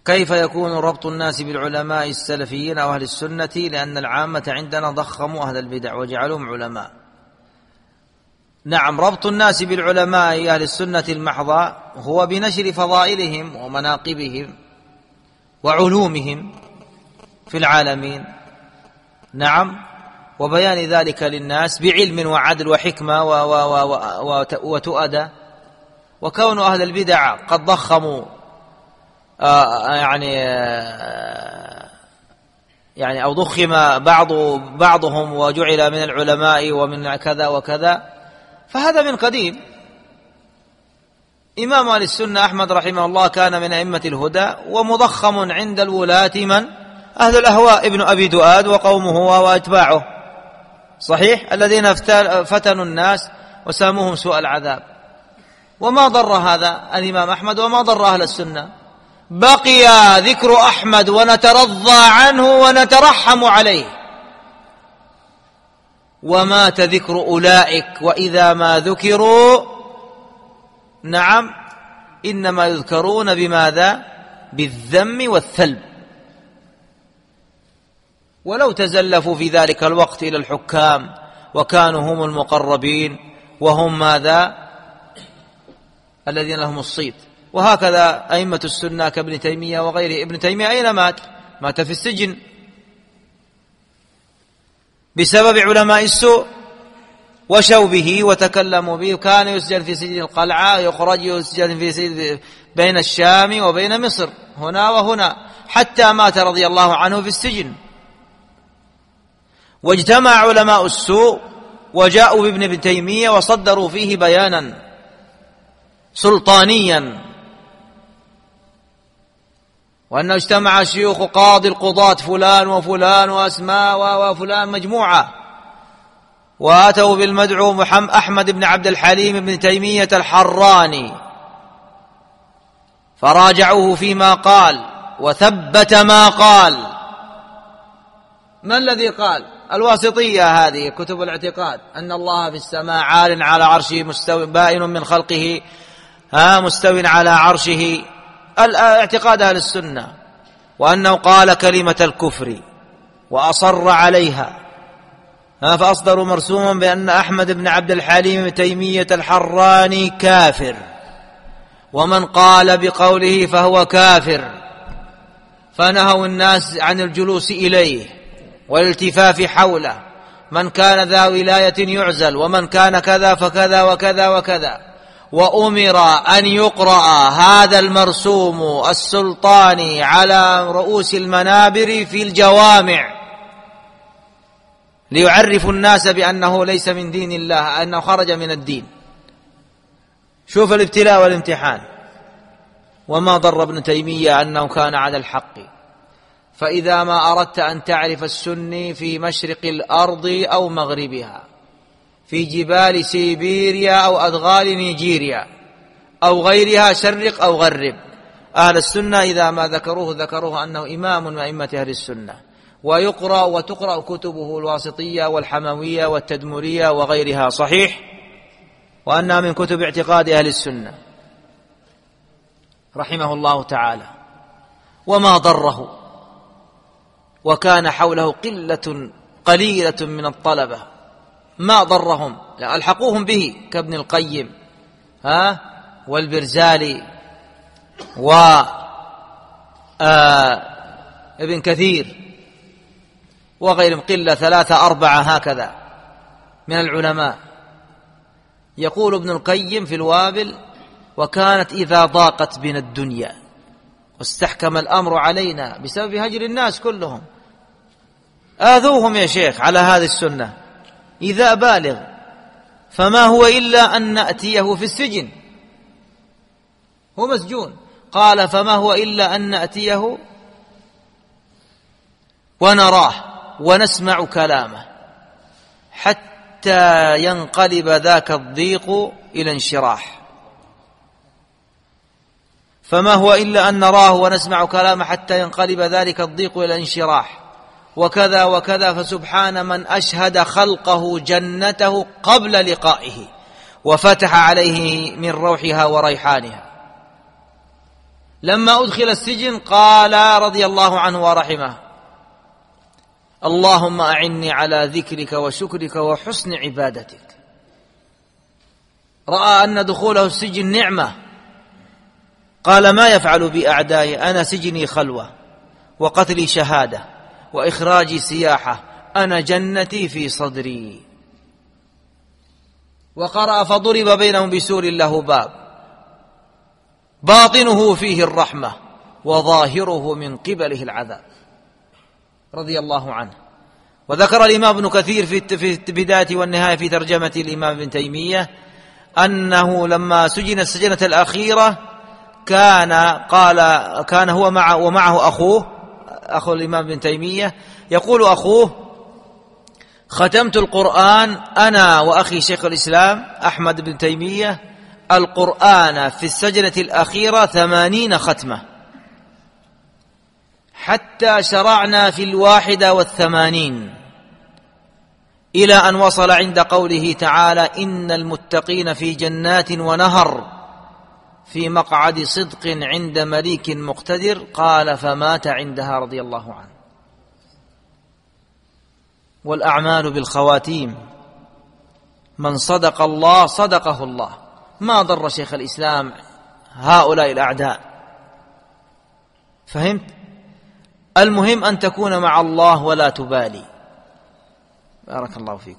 كيف يكون ربط الناس بالعلماء السلفيين أو أهل السنة؟ لأن العامة عندنا ضخموا أهل البدع وجعلوهم علماء. نعم، ربط الناس بالعلماء أهل السنة المحضة هو بنشر فضائلهم ومناقبهم وعلومهم في العالمين، نعم، وبيان ذلك للناس بعلم وعدل وحكمة وتؤدى. وكون أهل البدع قد ضخموا يعني أو ضخم بعضهم وجعل من العلماء ومن كذا وكذا، فهذا من قديم. إمام أهل السنة أحمد رحمه الله كان من أئمة الهدى، ومضخم عند الولاة من؟ أهل الأهواء، ابن أبي دؤاد وقومه وأتباعه، صحيح، الذين فتنوا الناس وساموهم سوء العذاب. وما ضر هذا الإمام أحمد وما ضر أهل السنة، بقي ذكر أحمد ونترضى عنه ونترحم عليه، ومات ذكر أولئك، وإذا ما ذكروا نعم إنما يذكرون بماذا؟ بالذم والثلب. ولو تزلفوا في ذلك الوقت إلى الحكام وكانوا هم المقربين وهم ماذا؟ الذين لهم الصيت. وهكذا أئمة السنة كابن تيمية وغيره. ابن تيمية أين مات؟ مات في السجن بسبب علماء السوء وشوبه وتكلموا به، وكان يسجن في سجن القلعة، يخرج يسجن في سجن بين الشام وبين مصر، هنا وهنا، حتى مات رضي الله عنه في السجن. واجتمع علماء السوء وجاءوا بابن ابن تيمية وصدروا فيه بيانا سلطانيا، وأنه اجتمع شيوخ قاضي القضاة فلان وفلان وأسماء وفلان مجموعة، وآتوا بالمدعو أحمد بن عبد الحليم بن تيمية الحراني، فراجعوه فيما قال وثبت ما قال. ما الذي قال؟ الواسطية، هذه كتب الاعتقاد، أن الله في السماء عال على عرشه مستو بائن من خلقه مستو على عرشه، الاعتقاد أهل السنة. وأنه قال كلمة الكفر وأصر عليها، فأصدروا مرسوما بأن أحمد بن عبد الحليم بن تيمية الحراني كافر، ومن قال بقوله فهو كافر، فنهوا الناس عن الجلوس إليه والالتفاف حوله، من كان ذا ولاية يعزل، ومن كان كذا فكذا وكذا وكذا. وأمر أن يقرأ هذا المرسوم السلطاني على رؤوس المنابر في الجوامع ليعرف الناس بأنه ليس من دين الله، أنه خرج من الدين. شوف الابتلاء والامتحان. وما ضر ابن تيمية أنه كان على الحق. فإذا ما أردت أن تعرف السني في مشرق الأرض أو مغربها، في جبال سيبيريا أو أدغال نيجيريا أو غيرها، شرق أو غرب، أهل السنة إذا ما ذكروه أنه إمام من أئمة أهل السنة، ويقرأ وتقرأ كتبه الواسطية والحموية والتدمرية وغيرها، صحيح، وأنها من كتب اعتقاد أهل السنة رحمه الله تعالى. وما ضره، وكان حوله قليلة من الطلبة، ما ضرهم، ألحقوهم به كابن القيم والبرزالي وابن كثير وغيرهم، قلة 3 4 هكذا من العلماء. يقول ابن القيم في الوابل: وكانت إذا ضاقت بنا الدنيا واستحكم الأمر علينا بسبب هجر الناس كلهم، آذوهم يا شيخ على هذه السنة إذا بالغ، فما هو إلا أن نأتيه في السجن، هو مسجون، قال فما هو إلا أن نأتيه ونراه ونسمع كلامه حتى ينقلب ذاك الضيق إلى انشراح. فما هو إلا أن نراه ونسمع كلامه حتى ينقلب ذلك الضيق إلى انشراح، وكذا وكذا. فسبحان من أشهد خلقه جنته قبل لقائه وفتح عليه من روحها وريحانها. لما أدخل السجن قال رضي الله عنه ورحمه: اللهم أعني على ذكرك وشكرك وحسن عبادتك. رأى أن دخوله السجن نعمة، قال: ما يفعل بي أعدائي؟ أنا سجني خلوة، وقتلي شهادة، وإخراجي سياحة، أنا جنتي في صدري. وقرأ: فضرب بينهم بسور له باب باطنه فيه الرحمة وظاهره من قبله العذاب، رضي الله عنه. وذكر الإمام ابن كثير في البداية والنهاية في ترجمة الإمام ابن تيمية أنه لما سجن السجنة الأخيرة كان هو ومعه أخو الإمام ابن تيمية، يقول أخوه: ختمت القرآن أنا وأخي شيخ الإسلام أحمد بن تيمية القرآن في السجنة الأخيرة 80 ختمة، حتى شرعنا في 81، إلى أن وصل عند قوله تعالى: إن المتقين في جنات ونهر في مقعد صدق عند مليك مقتدر. قال: فمات عندها رضي الله عنه. والأعمال بالخواتيم، من صدق الله صدقه الله. ما ضر شيخ الإسلام هؤلاء الأعداء، فهمت؟ المهم أن تكون مع الله ولا تبالي. بارك الله فيكم.